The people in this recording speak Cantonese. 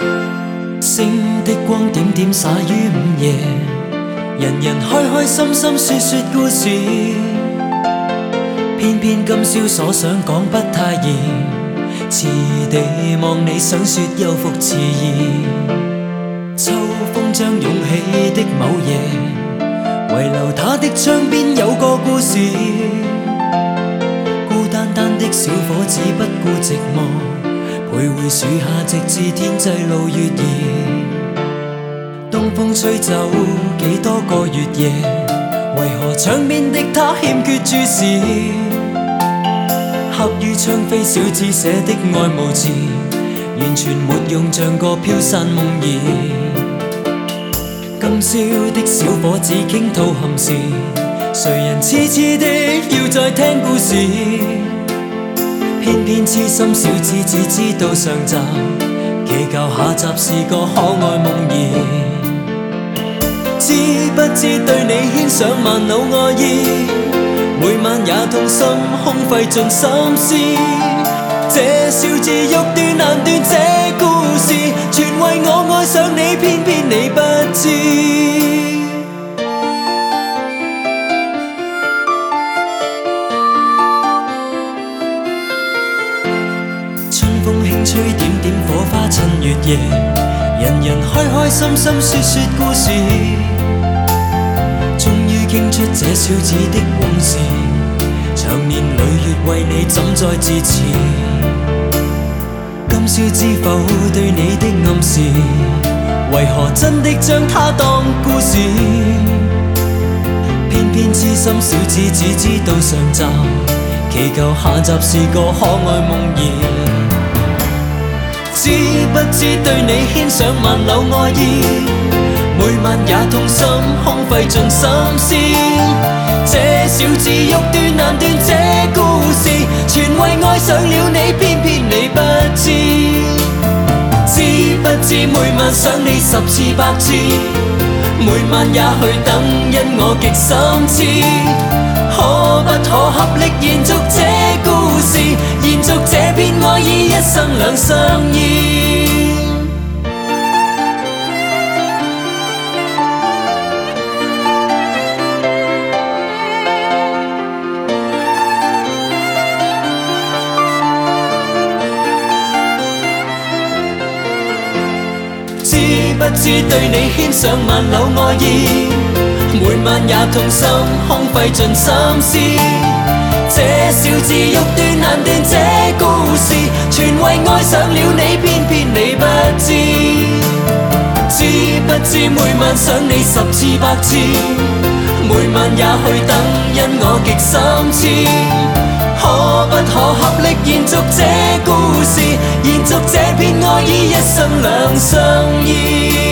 星的光點點灑於午夜，人人開開心心說說故事。偏偏今宵所想講不太易，遲地望你想說又復遲疑。秋風將湧起的某夜，遺留他的窗邊有個故事。孤單單的小伙子不顧寂寞，徘徊樹下直至天際露月兒。東風吹走幾多個月夜，為何窗邊的他欠缺注視？刻於窗扉小字寫的愛無字，完全沒用，像個飄散夢兒。今宵的小伙子傾吐憾事，誰人痴痴的要再聽故事？偏偏痴心小子只知道上集，祈求下集是個可愛夢兒。知不知對你牽上萬縷愛意，每晚也痛心空費盡心思。這小字欲斷難斷，這故事全為我愛上你，偏偏你不知。春風輕吹點點火花襯月夜，人人開開心心說說故事。終於傾出這小子的往事，長年累月為你怎再自持？今宵知否對你的暗示，為何真的將它當故事？偏偏痴心小子只知道上集，祈求下集是個可愛夢兒。知不知對你牽上萬縷愛意，每晚也痛心空費盡心思。這小字欲斷難斷，這故事全為愛上了你，偏偏你不知。知不知每晚想你10次100次，每晚也去等，因我極心知。可不可合力延續這故事，延續這片愛意，一生兩相依。知不知對你牽上萬縷愛意，每晚也痛心空費盡心思。這小字欲斷難斷，這故事全為愛上了你，偏偏你不知。知不知每晚想你10次100次，每晚也去等，因我極心知。可不可合力延續這故事，延續這片愛意，一生兩相依。